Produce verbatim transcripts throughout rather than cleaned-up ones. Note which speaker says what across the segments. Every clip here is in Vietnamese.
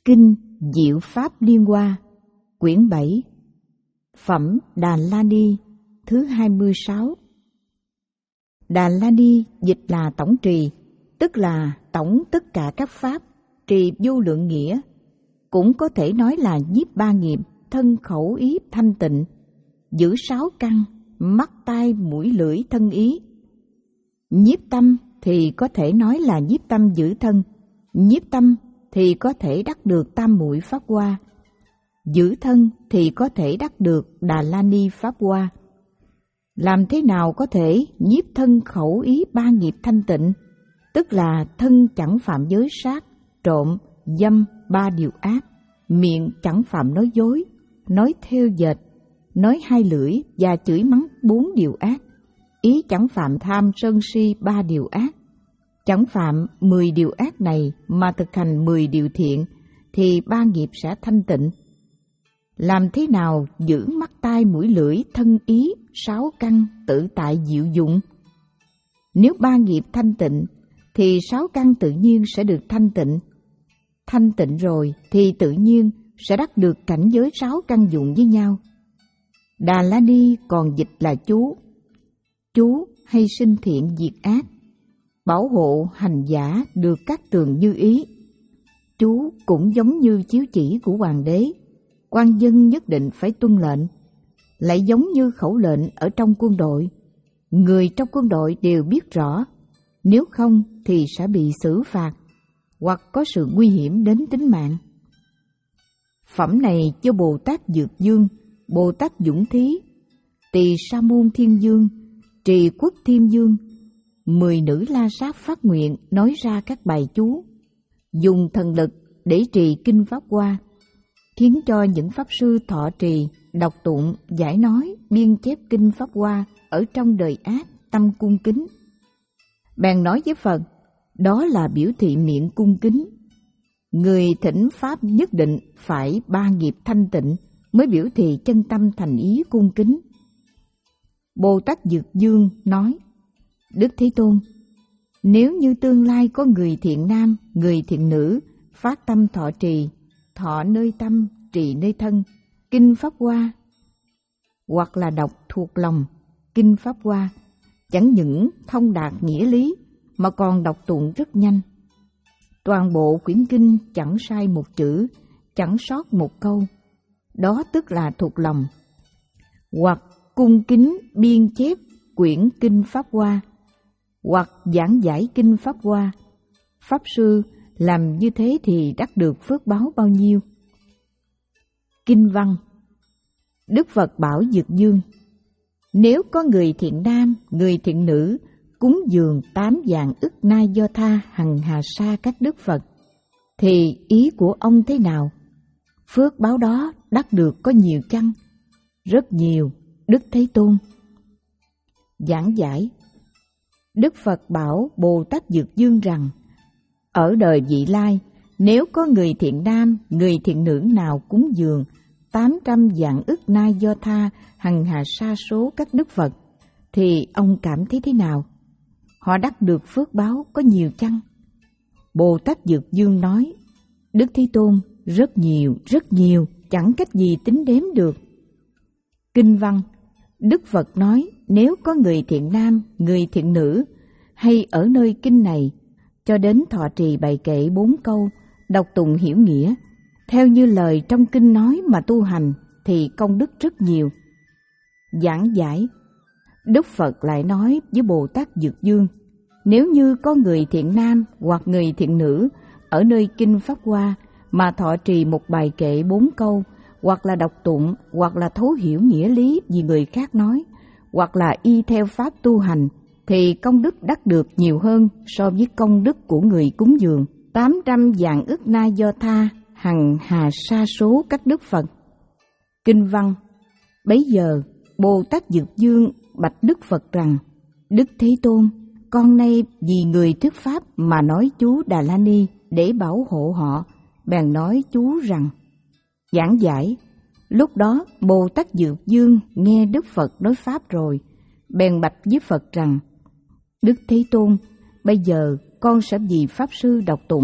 Speaker 1: Kinh Diệu Pháp Liên Hoa, quyển bảy, phẩm Đà La Ni thứ hai mươi sáu. Đà La Ni dịch là tổng trì, tức là tổng tất cả các pháp, trì vô lượng nghĩa, cũng có thể nói là nhiếp ba nghiệp, thân khẩu ý thanh tịnh, giữ sáu căn, mắt tai mũi lưỡi thân ý. Nhiếp tâm thì có thể nói là nhiếp tâm giữ thân, nhiếp tâm thì có thể đắc được tam muội pháp hoa, giữ thân thì có thể đắc được Đà La Ni pháp hoa. Làm thế nào có thể nhiếp thân khẩu ý ba nghiệp thanh tịnh, tức là thân chẳng phạm giới sát, trộm, dâm ba điều ác, miệng chẳng phạm nói dối, nói theo dệt, nói hai lưỡi và chửi mắng bốn điều ác, ý chẳng phạm tham sân si ba điều ác, chẳng phạm mười điều ác này mà thực hành mười điều thiện thì ba nghiệp sẽ thanh tịnh. Làm thế nào giữ mắt tai mũi lưỡi thân ý sáu căn tự tại diệu dụng? Nếu ba nghiệp thanh tịnh thì sáu căn tự nhiên sẽ được thanh tịnh. Thanh tịnh rồi thì tự nhiên sẽ đắc được cảnh giới sáu căn dụng với nhau. Đà La Ni còn dịch là chú. Chú hay sinh thiện diệt ác, bảo hộ hành giả được các tường như ý. Chú cũng giống như chiếu chỉ của hoàng đế, quan dân nhất định phải tuân lệnh, lại giống như khẩu lệnh ở trong quân đội. Người trong quân đội đều biết rõ, nếu không thì sẽ bị xử phạt, hoặc có sự nguy hiểm đến tính mạng. Phẩm này cho Bồ Tát Dược Dương, Bồ Tát Dũng Thí, Tỳ Sa Môn Thiên Dương, Trì Quốc Thiên Dương, mười nữ La Sát phát nguyện nói ra các bài chú, dùng thần lực để trì kinh pháp hoa, khiến cho những pháp sư thọ trì, đọc tụng, giải nói, biên chép kinh pháp hoa ở trong đời ác tâm cung kính. Bèn nói với Phật, đó là biểu thị miệng cung kính. Người thỉnh pháp nhất định phải ba nghiệp thanh tịnh mới biểu thị chân tâm thành ý cung kính. Bồ Tát Dược Dương nói, Đức Thế Tôn, nếu như tương lai có người thiện nam, người thiện nữ phát tâm thọ trì, thọ nơi tâm, trì nơi thân, kinh pháp hoa, hoặc là đọc thuộc lòng kinh pháp hoa, chẳng những thông đạt nghĩa lý mà còn đọc tụng rất nhanh. Toàn bộ quyển kinh chẳng sai một chữ, chẳng sót một câu, đó tức là thuộc lòng. Hoặc cung kính biên chép quyển kinh pháp hoa, hoặc giảng giải kinh pháp hoa, pháp sư làm như thế thì đắc được phước báo bao nhiêu. Kinh văn. Đức Phật bảo Dược Dương, nếu có người thiện nam, người thiện nữ cúng dường tám vạn ức na do tha hằng hà sa các đức Phật, thì ý của ông thế nào? Phước báo đó đắc được có nhiều chăng? Rất nhiều, Đức Thế Tôn. Giảng giải. Đức Phật bảo Bồ Tát Dược Dương rằng, ở đời vị lai, nếu có người thiện nam, người thiện nữ nào cúng dường tám trăm vạn ức na do tha hằng hà sa số các đức Phật, thì ông cảm thấy thế nào? Họ đắc được phước báo có nhiều chăng? Bồ Tát Dược Dương nói, Đức Thế Tôn, rất nhiều, rất nhiều, chẳng cách gì tính đếm được. Kinh văn. Đức Phật nói, nếu có người thiện nam, người thiện nữ, hay ở nơi kinh này, cho đến thọ trì bài kệ bốn câu, đọc tụng hiểu nghĩa, theo như lời trong kinh nói mà tu hành, thì công đức rất nhiều. Giảng giải. Đức Phật lại nói với Bồ Tát Dược Dương, nếu như có người thiện nam hoặc người thiện nữ ở nơi kinh pháp hoa mà thọ trì một bài kệ bốn câu, hoặc là đọc tụng, hoặc là thấu hiểu nghĩa lý vì người khác nói, hoặc là y theo pháp tu hành, thì công đức đắc được nhiều hơn so với công đức của người cúng dường tám trăm vạn ức na do tha hằng hà sa số các đức Phật. Kinh văn. Bấy giờ Bồ Tát Dược Dương bạch Đức Phật rằng, Đức Thế Tôn, con nay vì người thuyết pháp mà nói chú Đà La Ni để bảo hộ họ, bèn nói chú rằng. Giảng giải. Lúc đó Bồ Tát Dược Dương nghe Đức Phật nói pháp rồi, bèn bạch với Phật rằng, Đức Thế Tôn, bây giờ con sẽ vì pháp sư đọc tụng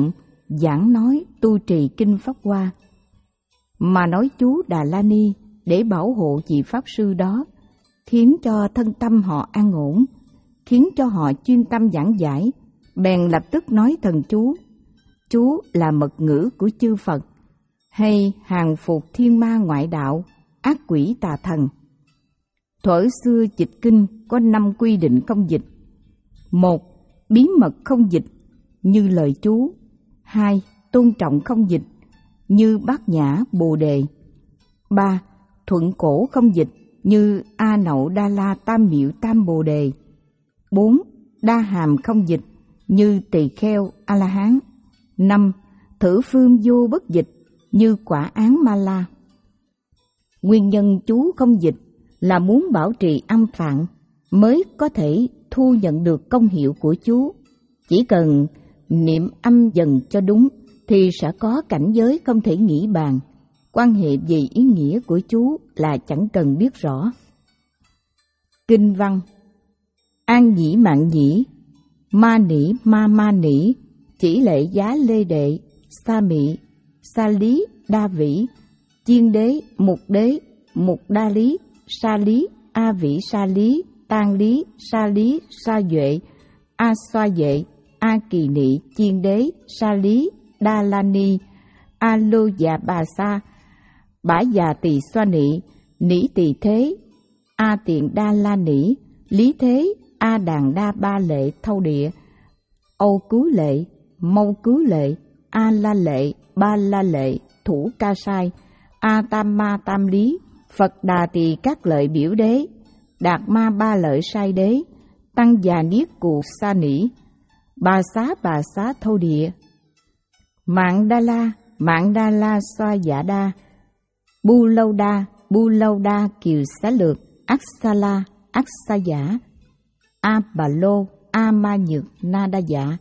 Speaker 1: giảng nói tu trì kinh Pháp Hoa, mà nói chú Đà La Ni để bảo hộ vị Pháp Sư đó, khiến cho thân tâm họ an ổn, khiến cho họ chuyên tâm giảng giải, bèn lập tức nói thần chú. Chú là mật ngữ của chư Phật, hay hàng phục thiên ma ngoại đạo, ác quỷ tà thần. Thuở xưa dịch kinh có năm quy định không dịch. Một, bí mật không dịch như lời chú. Hai, tôn trọng không dịch như Bát Nhã Bồ Đề. Ba, thuận cổ không dịch như A Nậu Đa La Tam Miệu Tam Bồ Đề. Bốn, đa hàm không dịch như Tỳ Kheo A La Hán. Năm, thử phương vô bất dịch như quả án Ma La. Nguyên nhân chú không dịch là muốn bảo trì âm phạn mới có thể thu nhận được công hiệu của chú. Chỉ cần niệm âm dần cho đúng thì sẽ có cảnh giới không thể nghĩ bàn. Quan hệ về ý nghĩa của chú là chẳng cần biết rõ. Kinh văn: An nhĩ mạng nhĩ, ma nỉ ma ma nỉ, chỉ lệ giá lê đệ, sa mị, sa lý đa vĩ, chiên đế, mục đế, mục đa lý, sa lý, a vĩ sa lý, tan lý, sa lý, sa duệ, a xoa duệ, a kỳ nị, chiên đế, sa lý, đa la ni, a lô già bà sa, bả già tỳ xoa nị, nỉ tỳ thế, a tiện đa la nỉ, lý thế, a đàn đa ba lệ thâu địa, âu cứu lệ, mâu cứu lệ, a la lệ, ba la lệ, thủ ca sai, a tam ma tam lý, Phật đà tỳ các lợi biểu đế, đạt ma ba lợi sai đế, tăng già niết cụ sa nỉ, bà xá bà xá thâu địa, mạng đa la, mạng đa la xoa giả đa, bu lâu đa, bu lâu đa kiều xá lược, ác sa la, ác sa giả, a bà lô, a ma nhược na đa giả.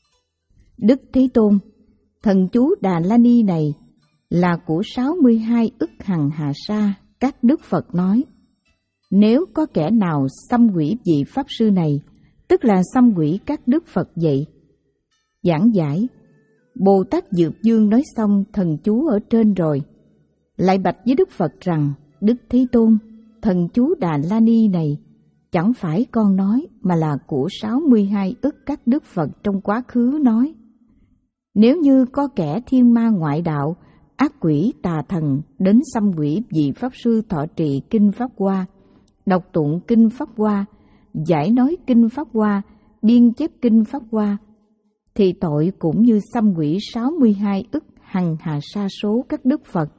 Speaker 1: Đức Thế Tôn, thần chú Đà La Ni này là của sáu mươi hai ức hằng hà sa các đức Phật nói. Nếu có kẻ nào xăm quỷ vị Pháp Sư này, tức là xăm quỷ các đức Phật vậy. Giảng giải: Bồ Tát Dược Dương nói xong thần chú ở trên rồi, lại bạch với Đức Phật rằng: Đức Thế Tôn, thần chú Đà La Ni này chẳng phải con nói, mà là của sáu mươi hai ức các đức Phật trong quá khứ nói. Nếu như có kẻ thiên ma ngoại đạo, ác quỷ tà thần đến xăm quỷ vị Pháp Sư thọ trì kinh Pháp Hoa, đọc tụng kinh Pháp Hoa, giải nói kinh Pháp Hoa, biên chép kinh Pháp Hoa, thì tội cũng như xăm quỷ sáu mươi hai ức hằng hà sa số các đức Phật.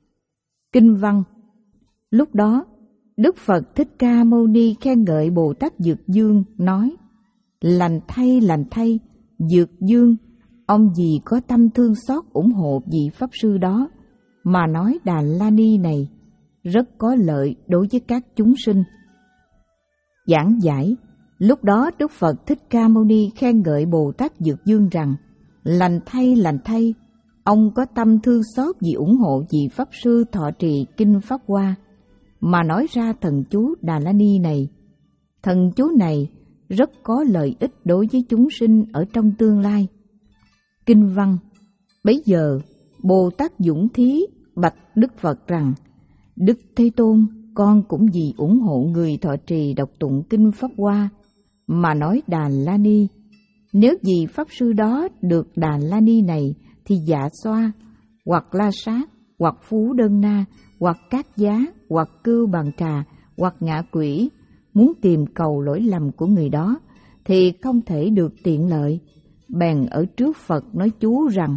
Speaker 1: Kinh văn: Lúc đó, Đức Phật Thích Ca Mâu Ni khen ngợi Bồ Tát Dược Dương nói: Lành thay, lành thay, Dược Dương, ông vì có tâm thương xót ủng hộ vị Pháp Sư đó, mà nói Đà La Ni này rất có lợi đối với các chúng sinh. Giảng giải: Lúc đó Đức Phật Thích Ca Mâu Ni khen ngợi Bồ Tát Dược Dương rằng: Lành thay, lành thay, ông có tâm thương xót vì ủng hộ vị Pháp Sư thọ trì kinh Pháp Hoa, mà nói ra thần chú Đà La Ni này. Thần chú này rất có lợi ích đối với chúng sinh ở trong tương lai. Kinh văn: Bấy giờ Bồ Tát Dũng Thí bạch Đức Phật rằng: Đức Thế Tôn, con cũng vì ủng hộ người thọ trì đọc tụng kinh Pháp Hoa mà nói Đà La Ni. Nếu vì Pháp Sư đó được Đà La Ni này thì dạ xoa, hoặc la sát, hoặc phú đơn na, hoặc cát giá, hoặc cưu bằng trà, hoặc ngạ quỷ muốn tìm cầu lỗi lầm của người đó thì không thể được tiện lợi, bèn ở trước Phật nói chú rằng.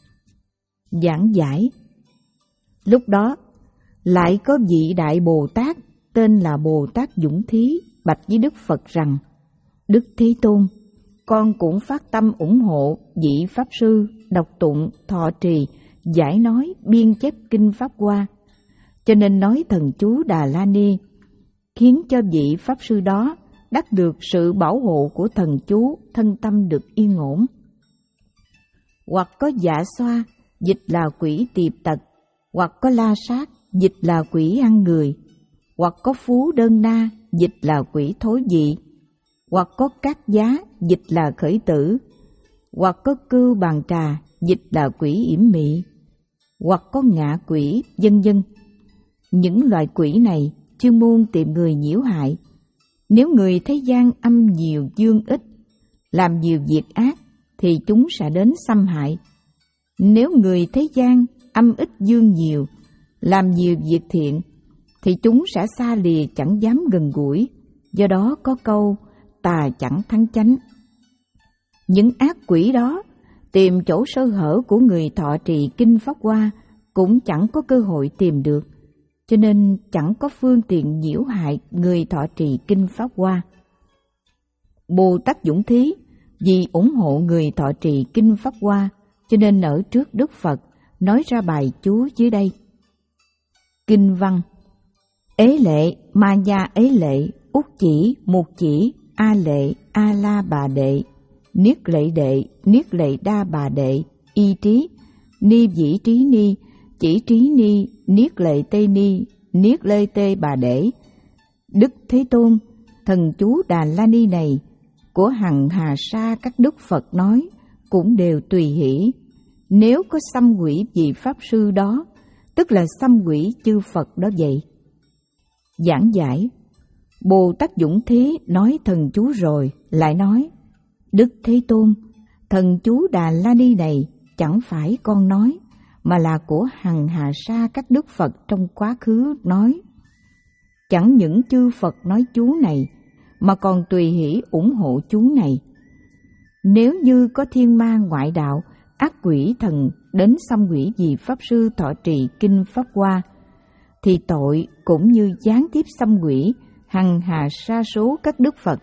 Speaker 1: Giảng giải: Lúc đó lại có vị Đại Bồ Tát tên là Bồ Tát Dũng Thí bạch với Đức Phật rằng: Đức Thế Tôn, con cũng phát tâm ủng hộ vị Pháp Sư đọc tụng, thọ trì, giải nói, biên chép kinh Pháp Hoa, cho nên nói thần chú Đà La Ni, khiến cho vị Pháp Sư đó đắc được sự bảo hộ của thần chú, thân tâm được yên ổn. Hoặc có dạ xoa, dịch là quỷ tiệp tật, hoặc có la sát, dịch là quỷ ăn người, hoặc có phú đơn na, dịch là quỷ thối vị, hoặc có cát giá, dịch là khởi tử, hoặc có cưu bàn trà, dịch là quỷ yểm mị, hoặc có ngạ quỷ, vân vân. Những loại quỷ này chuyên môn tìm người nhiễu hại. Nếu người thế gian âm nhiều dương ít, làm nhiều việc ác, thì chúng sẽ đến xâm hại. Nếu người thế gian âm ít dương nhiều, làm nhiều việc thiện, thì chúng sẽ xa lìa chẳng dám gần gũi. Do đó có câu tà chẳng thắng chánh. Những ác quỷ đó tìm chỗ sơ hở của người thọ trì kinh Pháp Hoa cũng chẳng có cơ hội tìm được, cho nên chẳng có phương tiện nhiễu hại người thọ trì kinh Pháp Hoa. Bồ Tát Dũng Thí vì ủng hộ người thọ trì kinh Pháp Hoa, cho nên ở trước Đức Phật nói ra bài chú dưới đây. Kinh văn: Ế lệ, ma gia ế lệ, út chỉ, mục chỉ, a lệ, a la bà đệ, niết lệ đệ, niết lệ đa bà đệ, y trí, ni dĩ trí ni, chỉ trí ni, niết lệ tê ni, niết lê tê bà đệ. Đức Thế Tôn, thần chú Đà La Ni này của hằng hà sa các đức Phật nói cũng đều tùy hỷ. Nếu có xăm quỷ vị Pháp Sư đó, tức là xăm quỷ chư Phật đó vậy. Giảng giải: Bồ Tát Dũng Thí nói thần chú rồi, lại nói: Đức Thế Tôn, thần chú Đà La Ni này chẳng phải con nói, mà là của hằng hà sa các đức Phật trong quá khứ nói. Chẳng những chư Phật nói chú này, mà còn tùy hỷ ủng hộ chú này. Nếu như có thiên ma ngoại đạo, ác quỷ thần đến xăm quỷ vì Pháp Sư thọ trì kinh Pháp Hoa, thì tội cũng như gián tiếp xăm quỷ hằng hà sa số các đức Phật.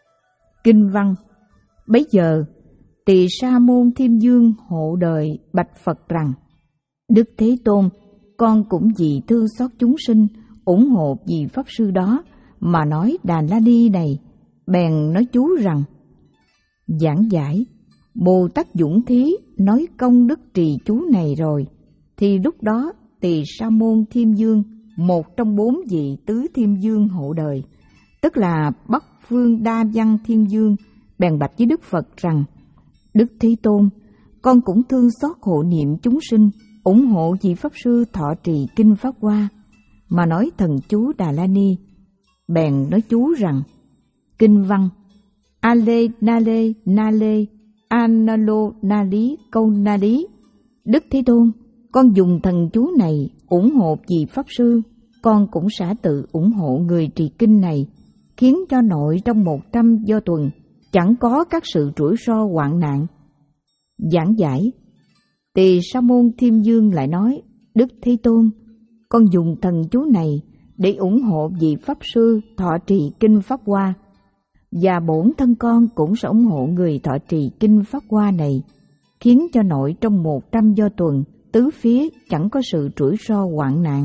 Speaker 1: Kinh văn: Bấy giờ Tỳ Sa Môn Thiên Dương hộ đời bạch Phật rằng: Đức Thế Tôn, con cũng vì thương xót chúng sinh, ủng hộ vị Pháp Sư đó mà nói Đà La Ni này, bèn nói chú rằng. Giảng giải: Bồ Tát Dũng Thí nói công đức trì chú này rồi, thì lúc đó Tỳ Sa Môn Thiên Dương, một trong bốn vị tứ Thiên Dương hộ đời, tức là Bắc Phương Đa Văn Thiên Dương, bèn bạch với Đức Phật rằng: Đức Thế Tôn, con cũng thương xót hộ niệm chúng sinh, ủng hộ vị Pháp Sư thọ trì kinh Pháp Hoa, mà nói thần chú Đà La Ni. Bèn nói chú rằng: Kinh văn: A lê na lê na lê, a na lô na lý câu na lý. Đức Thế Tôn, con dùng thần chú này ủng hộ vị Pháp Sư, con cũng sẽ tự ủng hộ người trì kinh này, khiến cho nội trong một trăm do tuần chẳng có các sự rủi ro hoạn nạn. Giảng giải: Tỳ Sa Môn Thiên Dương lại nói: Đức Thế Tôn, con dùng thần chú này để ủng hộ vị Pháp Sư thọ trì kinh Pháp Hoa, và bổn thân con cũng sẽ ủng hộ người thọ trì kinh Pháp Hoa này, khiến cho nội trong một trăm do tuần tứ phía chẳng có sự rủi ro hoạn nạn.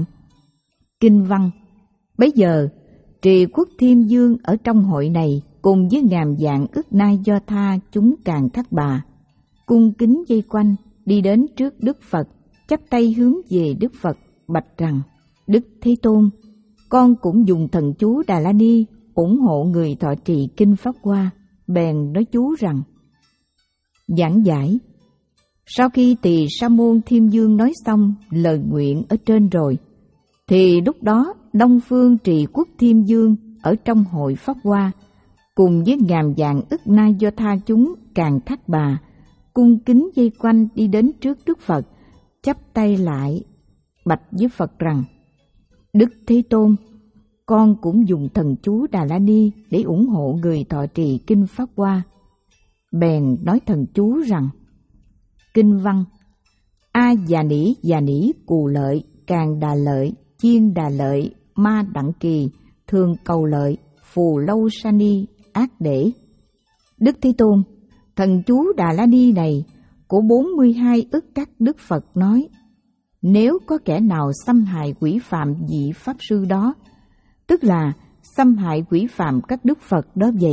Speaker 1: Kinh văn: Bấy giờ Trì Quốc Thiên Dương ở trong hội này cùng với ngàn vạn ức nai do tha chúng Càn Thác Bà cung kính vây quanh, đi đến trước Đức Phật, chắp tay hướng về Đức Phật bạch rằng: Đức Thế Tôn, con cũng dùng thần chú Đà La Ni ủng hộ người thọ trì kinh Pháp Hoa. Bèn nói chú rằng. Giảng giải: Sau khi Tỳ Sa Môn Thiên Dương nói xong lời nguyện ở trên rồi, thì lúc đó Đông Phương Trì Quốc Thiên Dương ở trong hội Pháp Hoa cùng với ngàn vạn ức nai do tha chúng Càn Thác Bà cung kính vây quanh, đi đến trước Đức Phật, chắp tay lại bạch với Phật rằng: Đức Thế Tôn, con cũng dùng thần chú Đà La Ni để ủng hộ người thọ trì kinh Pháp Hoa. Bèn nói thần chú rằng: Kinh văn: A già nỉ già nỉ cù lợi, càng đà lợi, chiên đà lợi, ma đặng kỳ, thường cầu lợi, phù lâu sa ni, ác để. Đức Thế Tôn, thần chú Đà La Ni này của bốn mươi hai ức các đức Phật nói, nếu có kẻ nào xâm hại quỷ phạm vị Pháp Sư đó, tức là xâm hại quỷ phạm các đức Phật đó vậy.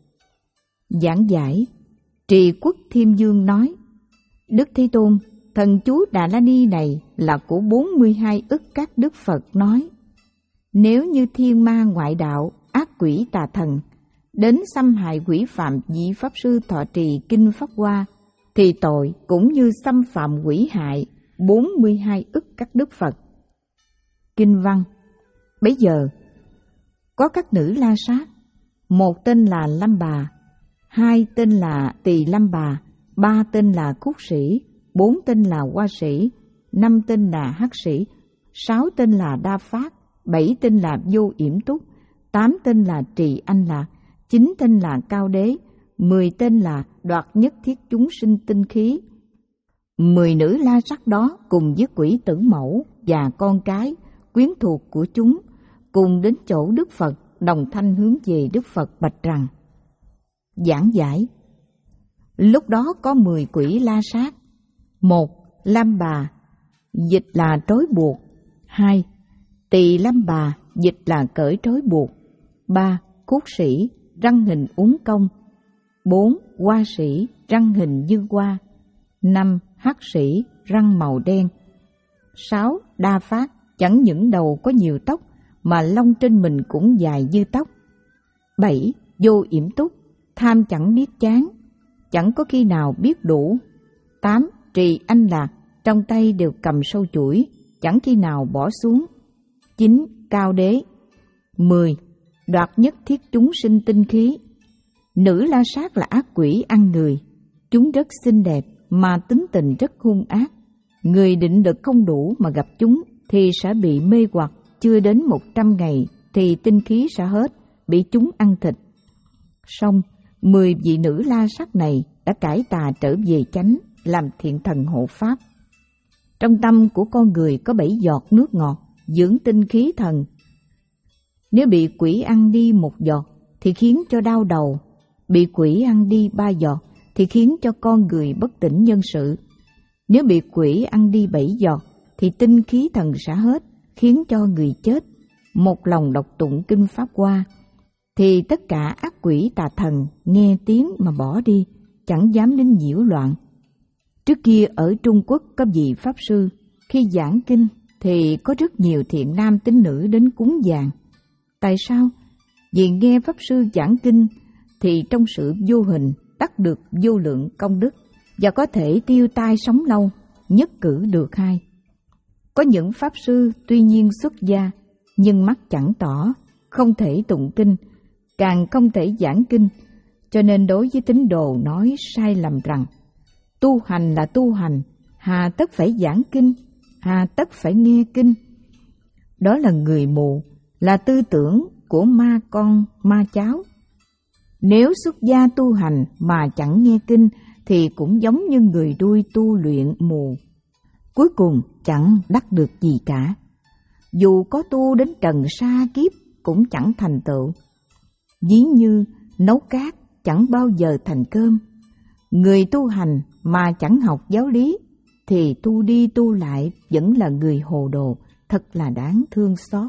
Speaker 1: Giảng giải: Trì Quốc Thiên Dương nói: Đức Thế Tôn, thần chú Đà La Ni này là của bốn mươi hai ức các đức Phật nói, nếu như thiên ma ngoại đạo, ác quỷ tà thần đến xâm hại quỷ phạm vị Pháp Sư thọ trì kinh Pháp Hoa, thì tội cũng như xâm phạm hủy hại bốn mươi hai ức các đức Phật. Kinh văn. Bấy giờ có các nữ La Sát, một tên là Lâm Bà, hai tên là Tỳ Lâm Bà, ba tên là Khúc Sĩ, bốn tên là Hoa Sĩ, năm tên là Hắc Sĩ, sáu tên là Đa Phát, bảy tên là Vô Yểm Túc, tám tên là Trì Anh Lạc, chín tên là Cao Đế, mười tên là Đoạt Nhất Thiết Chúng Sinh Tinh Khí. Mười nữ La Sát đó cùng với Quỷ Tử Mẫu và con cái, quyến thuộc của chúng, cùng đến chỗ Đức Phật, đồng thanh hướng về Đức Phật bạch rằng: Giảng giải. Lúc đó có mười quỷ La Sát. Một, Lam Bà, dịch là trói buộc. Hai, Tỳ Lam Bà, dịch là cởi trói buộc. Ba, Khúc Sĩ, răng hình uốn cong. Bốn, Hoa Sĩ, răng hình như hoa. Năm, Hắc Sĩ, răng màu đen. Sáu, Đa Phát, chẳng những đầu có nhiều tóc mà lông trên mình cũng dài như tóc. Bảy, Vô Yểm Túc, tham chẳng biết chán, chẳng có khi nào biết đủ. Tám, Trì Anh Lạc, trong tay đều cầm sâu chuỗi, chẳng khi nào bỏ xuống. Chín, Cao Đế. Mười, Đoạt Nhất Thiết Chúng Sinh Tinh Khí. Nữ La Sát là ác quỷ ăn người, chúng rất xinh đẹp mà tính tình rất hung ác. Người định lực không đủ mà gặp chúng thì sẽ bị mê hoặc, chưa đến một trăm ngày thì tinh khí sẽ hết, bị chúng ăn thịt. Song mười vị nữ La Sát này đã cải tà trở về chánh, làm thiện thần hộ pháp. Trong tâm của con người có bảy giọt nước ngọt, dưỡng tinh khí thần. Nếu bị quỷ ăn đi một giọt thì khiến cho đau đầu, bị quỷ ăn đi ba giọt thì khiến cho con người bất tỉnh nhân sự. Nếu bị quỷ ăn đi bảy giọt thì tinh khí thần sẽ hết, khiến cho người chết. Một lòng đọc tụng kinh Pháp Hoa thì tất cả ác quỷ tà thần nghe tiếng mà bỏ đi, chẳng dám đến nhiễu loạn. Trước kia ở Trung Quốc có vị Pháp Sư, khi giảng kinh thì có rất nhiều thiện nam tín nữ đến cúng dường. Tại sao? Vì nghe Pháp Sư giảng kinh thì trong sự vô hình đắc được vô lượng công đức và có thể tiêu tai sống lâu, nhất cử được hai. Có những Pháp Sư tuy nhiên xuất gia, nhưng mắt chẳng tỏ, không thể tụng kinh, càng không thể giảng kinh, cho nên đối với tín đồ nói sai lầm rằng tu hành là tu hành, hà tất phải giảng kinh, hà tất phải nghe kinh. Đó là người mù, là tư tưởng của ma con ma cháu. Nếu xuất gia tu hành mà chẳng nghe kinh thì cũng giống như người đuôi tu luyện mù, cuối cùng chẳng đắc được gì cả. Dù có tu đến trần sa kiếp cũng chẳng thành tựu. Ví như nấu cát chẳng bao giờ thành cơm. Người tu hành mà chẳng học giáo lý thì tu đi tu lại vẫn là người hồ đồ, thật là đáng thương xót.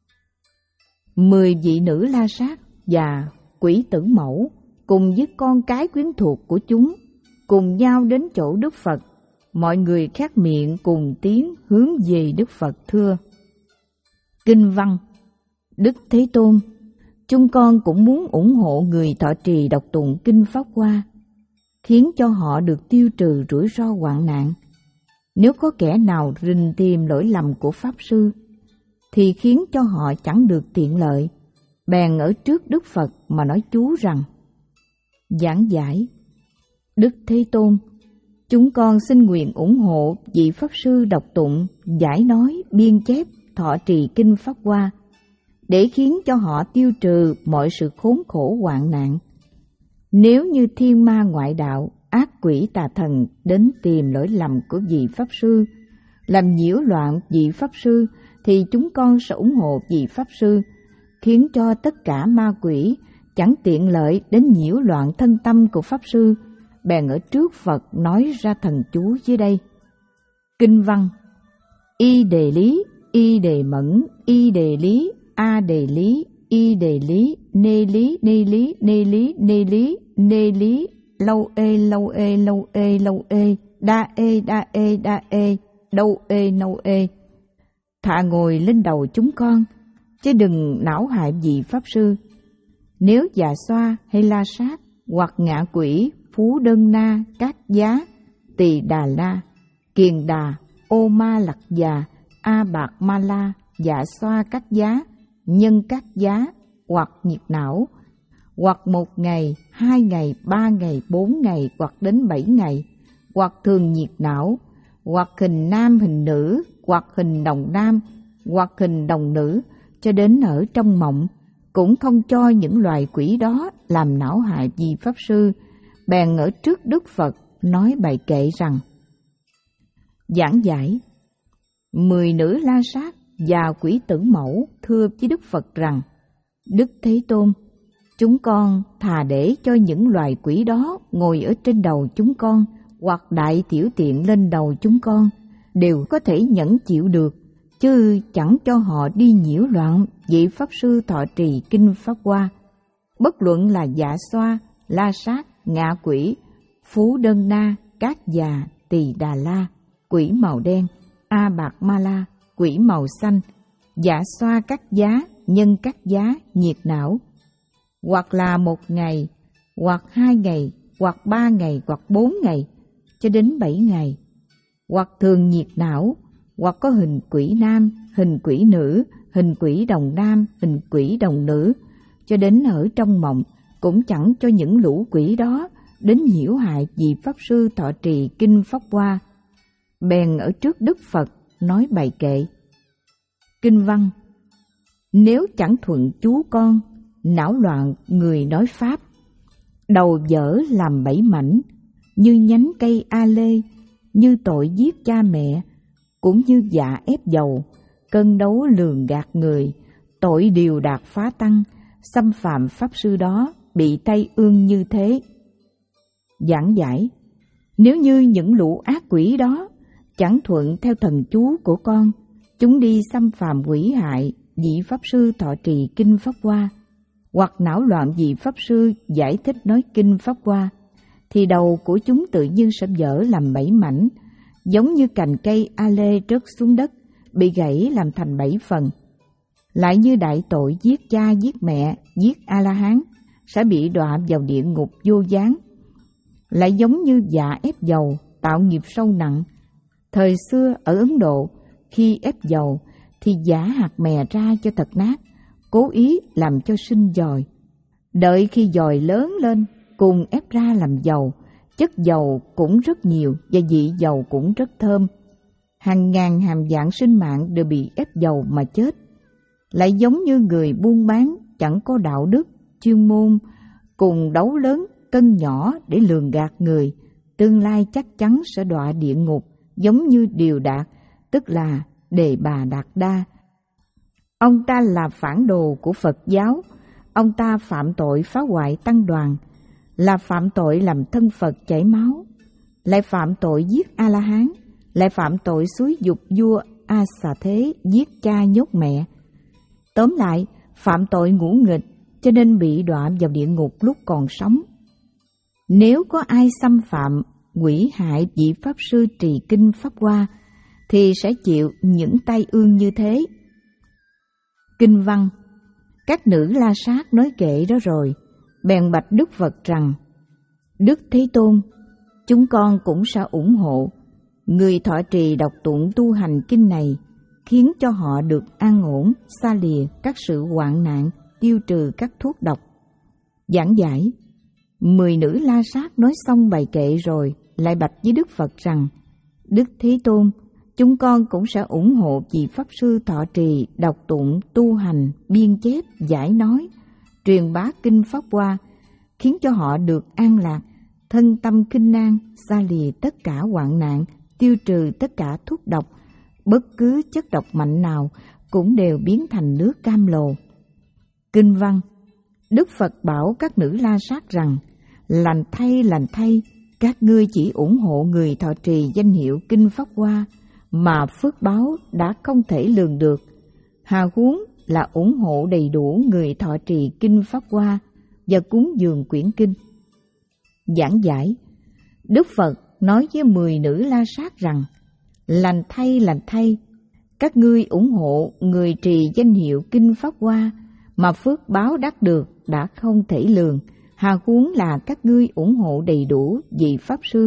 Speaker 1: Mười vị nữ La Sát và Quỷ Tử Mẫu cùng với con cái quyến thuộc của chúng cùng nhau đến chỗ Đức Phật. Mọi người khát miệng cùng tiếng hướng về Đức Phật thưa: Kinh văn. Đức Thế Tôn, chúng con cũng muốn ủng hộ người thọ trì đọc tụng kinh Pháp Hoa, khiến cho họ được tiêu trừ rủi ro hoạn nạn. Nếu có kẻ nào rình tìm lỗi lầm của Pháp Sư, thì khiến cho họ chẳng được tiện lợi, bèn ở trước Đức Phật mà nói chú rằng: Giảng giải. Đức Thế Tôn, chúng con xin nguyện ủng hộ vị Pháp Sư đọc tụng, giải nói, biên chép, thọ trì kinh Pháp Hoa, để khiến cho họ tiêu trừ mọi sự khốn khổ hoạn nạn. Nếu như thiên ma ngoại đạo, ác quỷ tà thần đến tìm lỗi lầm của vị Pháp Sư, làm nhiễu loạn vị Pháp Sư, thì chúng con sẽ ủng hộ vị Pháp Sư, khiến cho tất cả ma quỷ chẳng tiện lợi đến nhiễu loạn thân tâm của Pháp Sư, bèn ở trước Phật nói ra thần chú dưới đây. Kinh văn. Y đề lý, y đề mẫn, y đề lý, a đề lý, y đề lý, nê lý, nê lý, nê lý, nê lý, nê lý, lâu ê, lâu ê, lâu ê, lâu ê, đa ê, đa ê, đa ê, đâu ê, nâu ê. Thà ngồi lên đầu chúng con, chứ đừng não hại vị Pháp Sư. Nếu già xoa hay la sát, hoặc ngạ quỷ, phú đơn na, cát giá, Tỳ Đà La, Kiền Đà, Ô Ma Lặc Già, A Bạc Ma La, Dạ Xoa Các Giá, Nhân Các Giá, hoặc nhiệt não, hoặc một ngày, hai ngày, ba ngày, bốn ngày, hoặc đến bảy ngày, hoặc thường nhiệt não, hoặc hình nam hình nữ, hoặc hình đồng nam, hoặc hình đồng nữ, cho đến ở trong mộng, cũng không cho những loài quỷ đó làm não hại vì Pháp Sư, bèn ở trước Đức Phật nói bài kệ rằng: Giảng giải. Mười nữ La Sát và quỷ tử mẫu thưa với Đức Phật rằng: Đức Thế Tôn, chúng con thà để cho những loài quỷ đó ngồi ở trên đầu chúng con, hoặc đại tiểu tiện lên đầu chúng con, đều có thể nhẫn chịu được, chứ chẳng cho họ đi nhiễu loạn vị Pháp Sư thọ trì kinh Pháp Hoa. Bất luận là Dạ Xoa, La Sát, Ngạ Quỷ, Phú Đơn Na, Cát Già, Tỳ Đà La, quỷ màu đen, A Bạc Ma La, quỷ màu xanh, Dạ Xoa Các Giá, Nhân Các Giá, nhiệt não, hoặc là một ngày, hoặc hai ngày, hoặc ba ngày, hoặc bốn ngày, cho đến bảy ngày, hoặc thường nhiệt não, hoặc có hình quỷ nam, hình quỷ nữ, hình quỷ đồng nam, hình quỷ đồng nữ, cho đến ở trong mộng, cũng chẳng cho những lũ quỷ đó đến nhiễu hại vị Pháp Sư thọ trì kinh Pháp Hoa, bèn ở trước Đức Phật nói bài kệ. Kinh văn. Nếu chẳng thuận chú con, não loạn người nói Pháp, đầu dở làm bảy mảnh, như nhánh cây a lê, như tội giết cha mẹ, cũng như dạ ép dầu, cân đấu lường gạt người, tội điều đạt phá tăng, xâm phạm Pháp Sư đó bị tay ương như thế. Giảng giải. Nếu như những lũ ác quỷ đó chẳng thuận theo thần chú của con, chúng đi xâm phạm quỷ hại vị Pháp Sư thọ trì kinh Pháp Hoa, hoặc não loạn vị Pháp Sư giải thích nói kinh Pháp Hoa, thì đầu của chúng tự nhiên sẽ vỡ làm bảy mảnh, giống như cành cây a lê rớt xuống đất, bị gãy làm thành bảy phần. Lại như đại tội giết cha, giết mẹ, giết A-la-hán, sẽ bị đọa vào địa ngục vô gián. Lại giống như dạ ép dầu, tạo nghiệp sâu nặng. Thời xưa ở Ấn Độ, khi ép dầu thì giả hạt mè ra cho thật nát, cố ý làm cho sinh dòi. Đợi khi dòi lớn lên, cùng ép ra làm dầu, chất dầu cũng rất nhiều và vị dầu cũng rất thơm. Hàng ngàn hàng vạn sinh mạng đều bị ép dầu mà chết. Lại giống như người buôn bán chẳng có đạo đức, chuyên môn, cùng đấu lớn cân nhỏ để lường gạt người, tương lai chắc chắn sẽ đọa địa ngục, giống như Điều Đạt, tức là Đề Bà Đạt Đa. Ông ta là phản đồ của Phật giáo, ông ta phạm tội phá hoại tăng đoàn, là phạm tội làm thân Phật chảy máu, lại phạm tội giết A-la-hán, lại phạm tội xúi dục vua A Xà Thế giết cha nhốt mẹ. Tóm lại, phạm tội ngũ nghịch, cho nên bị đọa vào địa ngục lúc còn sống. Nếu có ai xâm phạm, quỷ hại vị Pháp Sư trì kinh Pháp Hoa, thì sẽ chịu những tai ương như thế. Kinh văn. Các nữ La Sát nói kệ đó rồi, bèn bạch Đức Phật rằng: Đức Thế Tôn, chúng con cũng sẽ ủng hộ người thọ trì đọc tụng tu hành kinh này, khiến cho họ được an ổn, xa lìa các sự hoạn nạn, tiêu trừ các thuốc độc. Giảng giải. Mười nữ La Sát nói xong bài kệ rồi, lại bạch với Đức Phật rằng: Đức Thế Tôn, chúng con cũng sẽ ủng hộ vị Pháp Sư thọ trì đọc tụng tu hành, biên chép, giải nói, truyền bá kinh Pháp Hoa, khiến cho họ được an lạc, thân tâm khinh an, xa lìa tất cả hoạn nạn, tiêu trừ tất cả thuốc độc, bất cứ chất độc mạnh nào cũng đều biến thành nước cam lồ. Kinh văn. Đức Phật bảo các nữ La Sát rằng: Lành thay, lành thay, các ngươi chỉ ủng hộ người thọ trì danh hiệu kinh Pháp Hoa mà phước báo đã không thể lường được, hà huống là ủng hộ đầy đủ người thọ trì kinh Pháp Hoa và cúng dường quyển kinh. Giảng giải. Đức Phật nói với mười nữ La Sát rằng: Lành thay, lành thay, các ngươi ủng hộ người trì danh hiệu kinh Pháp Hoa mà phước báo đắc được đã không thể lường, hà huống là các ngươi ủng hộ đầy đủ vị Pháp Sư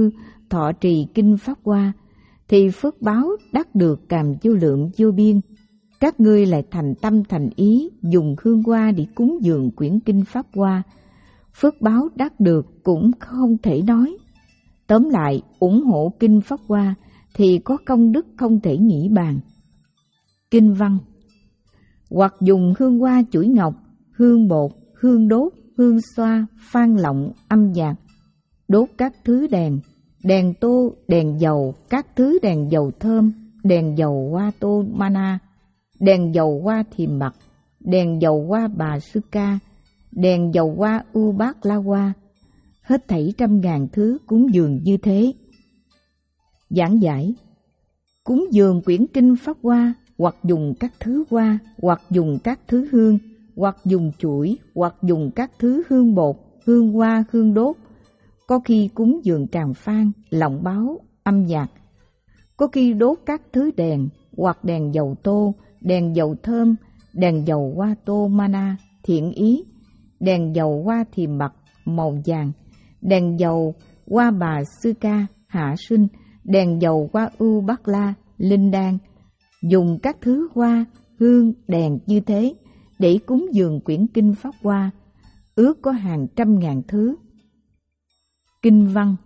Speaker 1: thọ trì kinh Pháp Hoa, thì phước báo đắc được càng vô lượng vô biên. Các ngươi lại thành tâm thành ý dùng hương hoa để cúng dường quyển kinh Pháp Hoa, phước báo đắc được cũng không thể nói. Tóm lại, ủng hộ kinh Pháp Hoa thì có công đức không thể nghĩ bàn. Kinh văn: hoặc dùng hương hoa chuỗi ngọc, hương bột, hương đốt, hương xoa, phan lọng, âm nhạc, đốt các thứ đèn, đèn tô, đèn dầu, các thứ đèn dầu thơm, đèn dầu hoa tô mana, đèn dầu hoa thiềm bạc, đèn dầu hoa bà sư ca, đèn dầu hoa u bát la hoa, hết thảy trăm ngàn thứ cúng dường như thế. Giảng giải: cúng dường quyển kinh Pháp Hoa, hoặc dùng các thứ hoa, hoặc dùng các thứ hương, hoặc dùng chuỗi, hoặc dùng các thứ hương bột, hương hoa, hương đốt. Có khi cúng dường tràng phan, lọng báo, âm nhạc. Có khi đốt các thứ đèn, hoặc đèn dầu tô, đèn dầu thơm, đèn dầu hoa tô mana, thiện ý, đèn dầu hoa thiềm bạc, màu vàng, đèn dầu hoa bà sư ca, hạ sinh, đèn dầu hoa ưu bắc la, linh đan. Dùng các thứ hoa, hương, đèn như thế để cúng dường quyển kinh Pháp Hoa, ước có hàng trăm ngàn thứ. Kinh văn: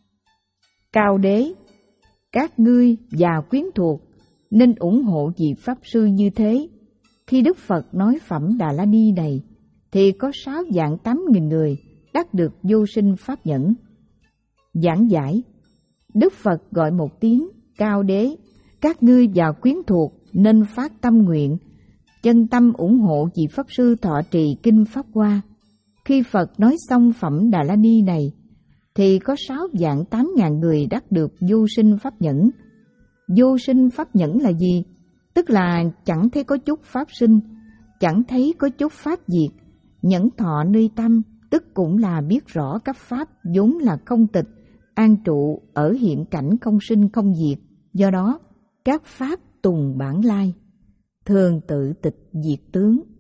Speaker 1: Cao đế, các ngươi và quyến thuộc nên ủng hộ vị Pháp Sư như thế. Khi Đức Phật nói phẩm Đà La Ni này, thì có sáu vạn tám nghìn người đắc được vô sinh pháp nhẫn. Giảng giải: Đức Phật gọi một tiếng cao đế, các ngươi và quyến thuộc nên phát tâm nguyện, chân tâm ủng hộ vị Pháp Sư thọ trì kinh Pháp Hoa. Khi Phật nói xong phẩm Đà La Ni này, thì có sáu vạn tám ngàn người đắc được vô sinh pháp nhẫn. Vô sinh pháp nhẫn là gì? Tức là chẳng thấy có chút pháp sinh, chẳng thấy có chút pháp diệt. Nhẫn thọ nơi tâm, tức cũng là biết rõ các pháp vốn là không tịch, an trụ ở hiện cảnh không sinh không diệt. Do đó, các pháp tùng bản lai, thường tự tịch diệt tướng.